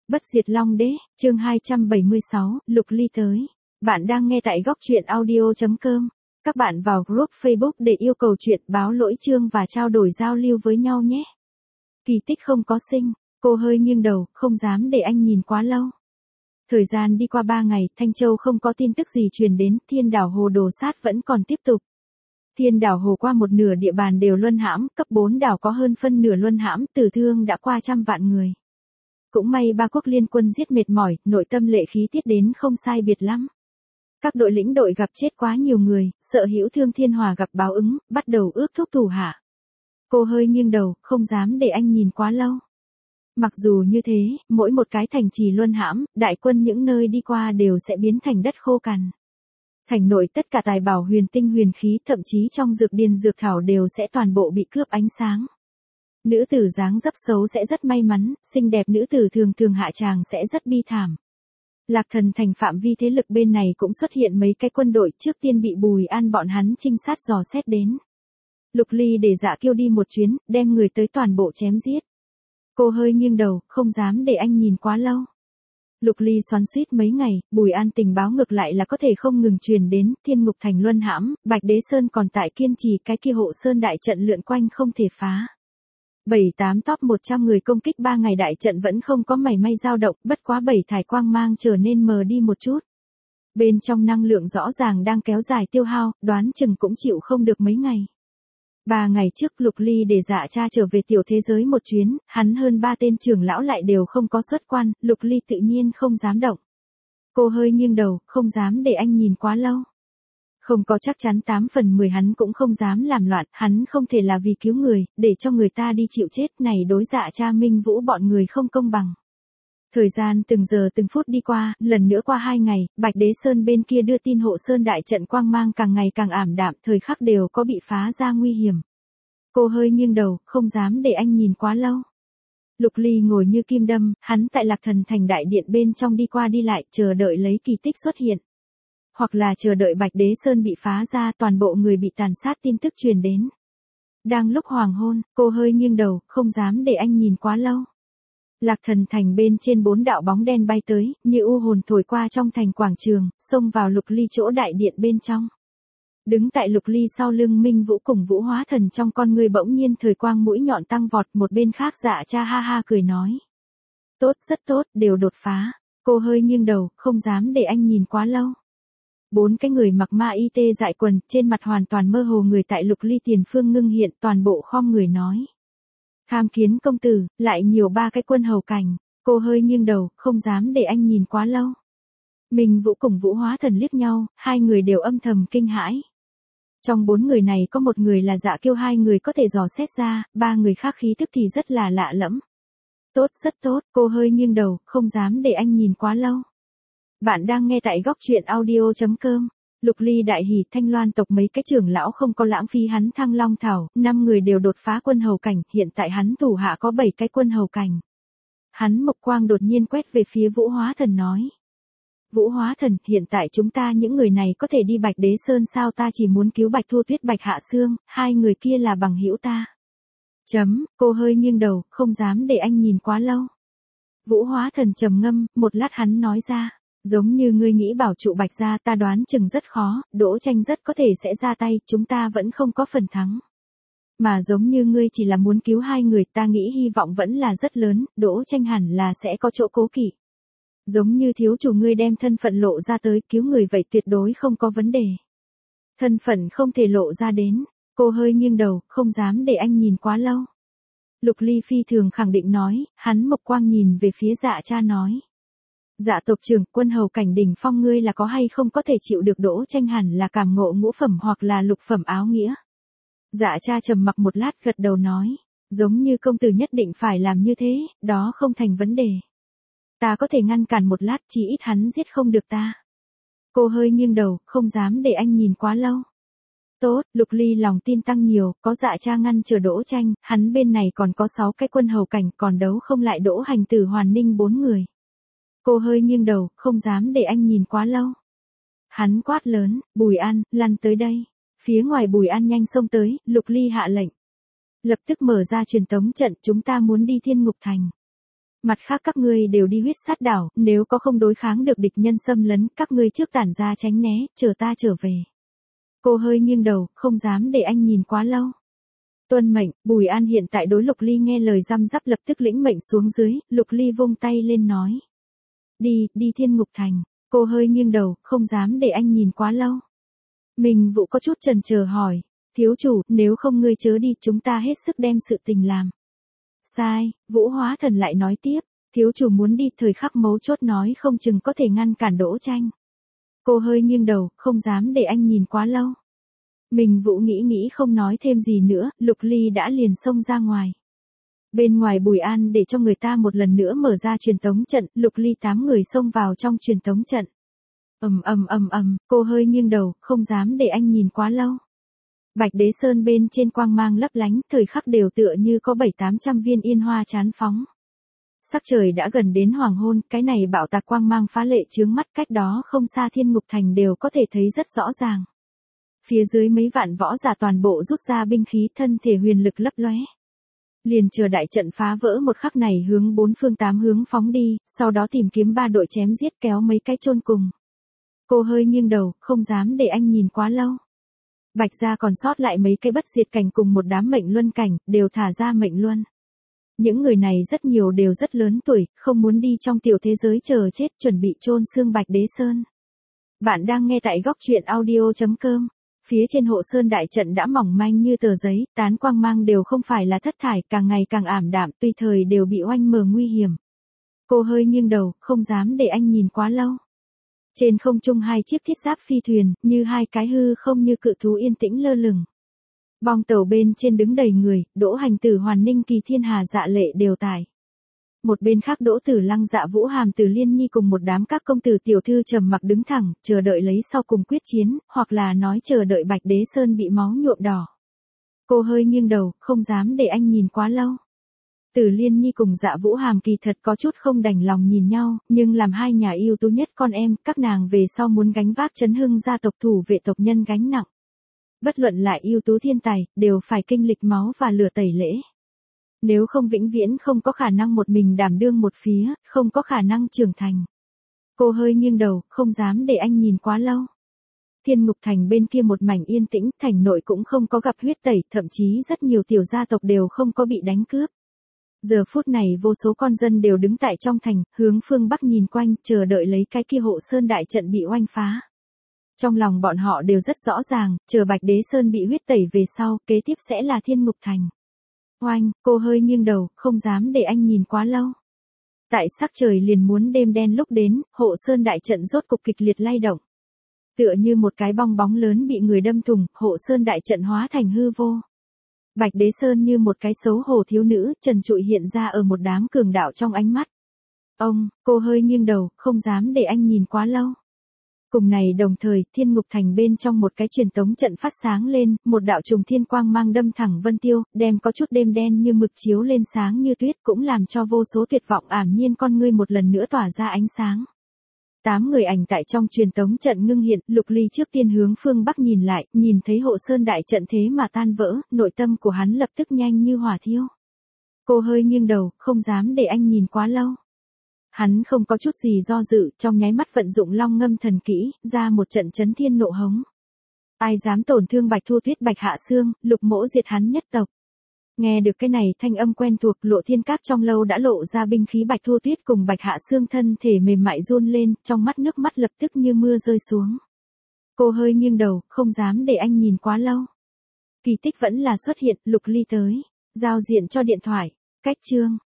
Bất diệt Long Đế, chương 276, Lục Ly tới. Bạn đang nghe tại góc truyện audio.com. Các bạn vào group Facebook để yêu cầu chuyện báo lỗi chương và trao đổi giao lưu với nhau nhé. Kỳ tích không có sinh, cô hơi nghiêng đầu, không dám để anh nhìn quá lâu. Thời gian đi qua 3 ngày, Thanh Châu không có tin tức gì truyền đến, Thiên Đảo Hồ đổ sát vẫn còn tiếp tục. Thiên Đảo Hồ qua một nửa địa bàn đều luân hãm, cấp 4 đảo có hơn phân nửa luân hãm, tử thương đã qua 100 vạn người. Cũng may ba quốc liên quân giết mệt mỏi, nội tâm lệ khí tiết đến không sai biệt lắm. Các đội lĩnh đội gặp chết quá nhiều người, sợ hữu thương Thiên Hòa gặp báo ứng, bắt đầu ước thúc thủ hạ. Cô hơi nghiêng đầu, không dám để anh nhìn quá lâu. Mặc dù như thế, mỗi một cái thành trì luân hãm, đại quân những nơi đi qua đều sẽ biến thành đất khô cằn. Thành nội tất cả tài bảo huyền tinh huyền khí, thậm chí trong dược điền dược thảo đều sẽ toàn bộ bị cướp ánh sáng. Nữ tử dáng dấp xấu sẽ rất may mắn, xinh đẹp nữ tử thường thường hạ tràng sẽ rất bi thảm. Lạc Thần thành phạm vi thế lực bên này cũng xuất hiện mấy cái quân đội, trước tiên bị Bùi An bọn hắn trinh sát dò xét đến. Lục Ly để Dạ Kiêu đi một chuyến, đem người tới toàn bộ chém giết. Cô hơi nghiêng đầu, không dám để anh nhìn quá lâu. Lục Ly xoắn xuýt mấy ngày, Bùi An tình báo ngược lại là có thể không ngừng truyền đến, Thiên Ngục thành luân hãm, Bạch Đế Sơn còn tại kiên trì, cái kia Hộ Sơn đại trận lượn quanh không thể phá. 7-8 top 100 người công kích 3 ngày đại trận vẫn không có mảy may dao động, bất quá 7 thải quang mang trở nên mờ đi một chút. Bên trong năng lượng rõ ràng đang kéo dài tiêu hao, đoán chừng cũng chịu không được mấy ngày. 3 ngày trước Lục Ly để Dạ cha trở về tiểu thế giới một chuyến, hắn hơn 3 tên trưởng lão lại đều không có xuất quan, Lục Ly tự nhiên không dám động. Cô hơi nghiêng đầu, không dám để anh nhìn quá lâu. Không có chắc chắn 8 phần 10 hắn cũng không dám làm loạn, hắn không thể là vì cứu người, để cho người ta đi chịu chết, này đối Dạ cha Minh Vũ bọn người không công bằng. Thời gian từng giờ từng phút đi qua, lần nữa qua 2 ngày, Bạch Đế Sơn bên kia đưa tin Hộ Sơn đại trận quang mang càng ngày càng ảm đạm, thời khắc đều có bị phá ra nguy hiểm. Cô hơi nghiêng đầu, không dám để anh nhìn quá lâu. Lục Ly ngồi như kim đâm, hắn tại Lạc Thần thành đại điện bên trong đi qua đi lại, chờ đợi lấy kỳ tích xuất hiện. Hoặc là chờ đợi Bạch Đế Sơn bị phá ra, toàn bộ người bị tàn sát tin tức truyền đến. Đang lúc hoàng hôn, cô hơi nghiêng đầu, không dám để anh nhìn quá lâu. Lạc Thần thành bên trên 4 đạo bóng đen bay tới, như u hồn thổi qua trong thành quảng trường, xông vào Lục Ly chỗ đại điện bên trong. Đứng tại Lục Ly sau lưng Minh Vũ cùng Vũ Hóa Thần trong con người bỗng nhiên thời quang mũi nhọn tăng vọt, một bên khác Dạ cha ha ha cười nói. Tốt, rất tốt, đều đột phá. Cô hơi nghiêng đầu, không dám để anh nhìn quá lâu. 4 cái người mặc ma y tê dại quần, trên mặt hoàn toàn mơ hồ người tại Lục Ly tiền phương ngưng hiện, toàn bộ khom người nói. Tham kiến công tử, lại nhiều 3 cái quân hầu cảnh. Cô hơi nghiêng đầu, không dám để anh nhìn quá lâu. Minh Vũ cùng Vũ Hóa Thần liếc nhau, hai người đều âm thầm kinh hãi. Trong 4 người này có một người là Dạ Kiêu, 2 người có thể dò xét ra, 3 người khác khí tức thì rất là lạ lẫm. Tốt, rất tốt, cô hơi nghiêng đầu, không dám để anh nhìn quá lâu. Bạn đang nghe tại góc truyện audio.com. Lục Ly đại hỉ, Thanh Loan tộc mấy cái trưởng lão không có lãng phí hắn Thăng Long thảo, 5 người đều đột phá quân hầu cảnh, hiện tại hắn thủ hạ có 7 cái quân hầu cảnh. Hắn mộc quang đột nhiên quét về phía Vũ Hóa Thần nói. Vũ Hóa Thần, hiện tại chúng ta những người này có thể đi Bạch Đế Sơn sao, ta chỉ muốn cứu Bạch Thu Tuyết Bạch Hạ Sương, 2 người kia là bằng hữu ta. Cô hơi nghiêng đầu, không dám để anh nhìn quá lâu. Vũ Hóa Thần trầm ngâm, một lát hắn nói ra. Giống như ngươi nghĩ bảo trụ Bạch gia, ta đoán chừng rất khó, Đỗ Tranh rất có thể sẽ ra tay, chúng ta vẫn không có phần thắng. Mà giống như ngươi chỉ là muốn cứu 2 người, ta nghĩ hy vọng vẫn là rất lớn, Đỗ Tranh hẳn là sẽ có chỗ cố kỵ. Giống như thiếu chủ ngươi đem thân phận lộ ra tới, cứu người vậy tuyệt đối không có vấn đề. Thân phận không thể lộ ra đến. Cô hơi nghiêng đầu, không dám để anh nhìn quá lâu. Lục Ly phi thường khẳng định nói, hắn mộc quang nhìn về phía Dạ cha nói. Dạ tộc trưởng, quân hầu cảnh đỉnh phong ngươi là có hay không có thể chịu được Đỗ Tranh hẳn là cảm ngộ ngũ phẩm hoặc là lục phẩm áo nghĩa. Dạ cha trầm mặc một lát gật đầu nói, giống như công tử nhất định phải làm như thế, đó không thành vấn đề. Ta có thể ngăn cản một lát, chỉ ít hắn giết không được ta. Cô hơi nghiêng đầu, không dám để anh nhìn quá lâu. Tốt, Lục Ly lòng tin tăng nhiều, có Dạ cha ngăn chờ Đỗ Tranh, hắn bên này còn có 6 cái quân hầu cảnh, còn đấu không lại Đỗ Hành Tử Hoàn Ninh 4 người. Cô hơi nghiêng đầu, không dám để anh nhìn quá lâu. Hắn quát lớn, Bùi An, lăn tới đây. Phía ngoài Bùi An nhanh xông tới, Lục Ly hạ lệnh. Lập tức mở ra truyền tống trận, chúng ta muốn đi Thiên Ngục thành. Mặt khác các ngươi đều đi huyết sát đảo, nếu có không đối kháng được địch nhân xâm lấn, các ngươi trước tản ra tránh né, chờ ta trở về. Cô hơi nghiêng đầu, không dám để anh nhìn quá lâu. Tuân mệnh, Bùi An hiện tại đối Lục Ly nghe lời răm rắp lập tức lĩnh mệnh xuống dưới, Lục Ly vung tay lên nói. Đi Thiên Ngục Thành. Cô hơi nghiêng đầu, không dám để anh nhìn quá lâu. Mình Vũ có chút chần chờ hỏi, thiếu chủ, nếu không ngươi chớ đi, chúng ta hết sức đem sự tình làm. Sai, Vũ Hóa Thần lại nói tiếp, thiếu chủ muốn đi, thời khắc mấu chốt nói không chừng có thể ngăn cản Đỗ Tranh. Cô hơi nghiêng đầu, không dám để anh nhìn quá lâu. Mình Vũ nghĩ không nói thêm gì nữa, Lục Ly đã liền xông ra ngoài. Bên ngoài Bùi An để cho người ta một lần nữa mở ra truyền tống trận, Lục Ly 8 người xông vào trong truyền tống trận. Cô hơi nghiêng đầu, không dám để anh nhìn quá lâu. Bạch Đế Sơn bên trên quang mang lấp lánh, thời khắc đều tựa như có 700-800 viên yên hoa chán phóng. Sắc trời đã gần đến hoàng hôn, cái này bạo tạc quang mang phá lệ chướng mắt, cách đó không xa Thiên Ngục Thành đều có thể thấy rất rõ ràng. Phía dưới mấy vạn võ giả toàn bộ rút ra binh khí, thân thể huyền lực lấp lóe. Liền chờ đại trận phá vỡ một khắc này hướng 4 phương 8 hướng phóng đi, sau đó tìm kiếm 3 đội chém giết kéo mấy cái chôn cùng. Cô hơi nghiêng đầu, không dám để anh nhìn quá lâu. Bạch gia còn sót lại mấy cái bất diệt cảnh cùng một đám mệnh luân cảnh, đều thả ra mệnh luân. Những người này rất nhiều đều rất lớn tuổi, không muốn đi trong tiểu thế giới chờ chết, chuẩn bị chôn xương Bạch Đế Sơn. Bạn đang nghe tại góc truyện audio.com. Phía trên hộ sơn đại trận đã mỏng manh như tờ giấy, tán quang mang đều không phải là thất thải, càng ngày càng ảm đạm, tùy thời đều bị oanh mờ nguy hiểm. Cô hơi nghiêng đầu, không dám để anh nhìn quá lâu. Trên không trung 2 chiếc thiết giáp phi thuyền, như 2 cái hư không như cự thú yên tĩnh lơ lửng. Bong tàu bên trên đứng đầy người, Đỗ Hành Tử, Hoàn Ninh Kỳ, Thiên Hà, Dạ Lệ đều tại. Một bên khác Đỗ Tử Lăng, Dạ Vũ Hàm, Từ Liên Nhi cùng một đám các công tử tiểu thư trầm mặc đứng thẳng, chờ đợi lấy sau cùng quyết chiến, hoặc là nói chờ đợi Bạch Đế Sơn bị máu nhuộm đỏ. Cô hơi nghiêng đầu, không dám để anh nhìn quá lâu. Từ Liên Nhi cùng Dạ Vũ Hàm kỳ thật có chút không đành lòng nhìn nhau, nhưng làm 2 nhà ưu tú nhất con em, các nàng về sau muốn gánh vác Chấn Hưng gia tộc thủ vệ tộc nhân gánh nặng. Bất luận lại ưu tú thiên tài, đều phải kinh lịch máu và lửa tẩy lễ. Nếu không vĩnh viễn không có khả năng một mình đảm đương một phía, không có khả năng trưởng thành. Cô hơi nghiêng đầu, không dám để anh nhìn quá lâu. Thiên Ngục Thành bên kia một mảnh yên tĩnh, thành nội cũng không có gặp huyết tẩy, thậm chí rất nhiều tiểu gia tộc đều không có bị đánh cướp. Giờ phút này vô số con dân đều đứng tại trong thành, hướng phương Bắc nhìn quanh, chờ đợi lấy cái kia hộ sơn đại trận bị oanh phá. Trong lòng bọn họ đều rất rõ ràng, chờ Bạch Đế Sơn bị huyết tẩy về sau, kế tiếp sẽ là Thiên Ngục Thành. Oanh, cô hơi nghiêng đầu, không dám để anh nhìn quá lâu. Tại sắc trời liền muốn đêm đen lúc đến, hộ sơn đại trận rốt cục kịch liệt lay động. Tựa như một cái bong bóng lớn bị người đâm thủng, hộ sơn đại trận hóa thành hư vô. Bạch Đế Sơn như một cái xấu hổ thiếu nữ, trần trụi hiện ra ở một đám cường đạo trong ánh mắt. Cô hơi nghiêng đầu, không dám để anh nhìn quá lâu. Cùng này đồng thời, Thiên Ngục Thành bên trong một cái truyền tống trận phát sáng lên, một đạo trùng thiên quang mang đâm thẳng vân tiêu, đem có chút đêm đen như mực chiếu lên sáng như tuyết, cũng làm cho vô số tuyệt vọng ảm nhiên con ngươi một lần nữa tỏa ra ánh sáng. 8 người ảnh tại trong truyền tống trận ngưng hiện, Lục Ly trước tiên hướng phương Bắc nhìn lại, nhìn thấy hộ sơn đại trận thế mà tan vỡ, nội tâm của hắn lập tức nhanh như hỏa thiêu. Cô hơi nghiêng đầu, không dám để anh nhìn quá lâu. Hắn không có chút gì do dự, trong nháy mắt vận dụng long ngâm thần kỹ, ra một trận chấn thiên nộ hống. Ai dám tổn thương Bạch Thu Tuyết, Bạch Hạ Xương, Lục Mỗ diệt hắn nhất tộc. Nghe được cái này thanh âm quen thuộc, Lộ Thiên Các trong lâu đã lộ ra binh khí, Bạch Thu Tuyết cùng Bạch Hạ Xương thân thể mềm mại run lên, trong mắt nước mắt lập tức như mưa rơi xuống. Cô hơi nghiêng đầu, không dám để anh nhìn quá lâu. Kỳ tích vẫn là xuất hiện, Lục Ly tới, giao diện cho điện thoại, cách chương.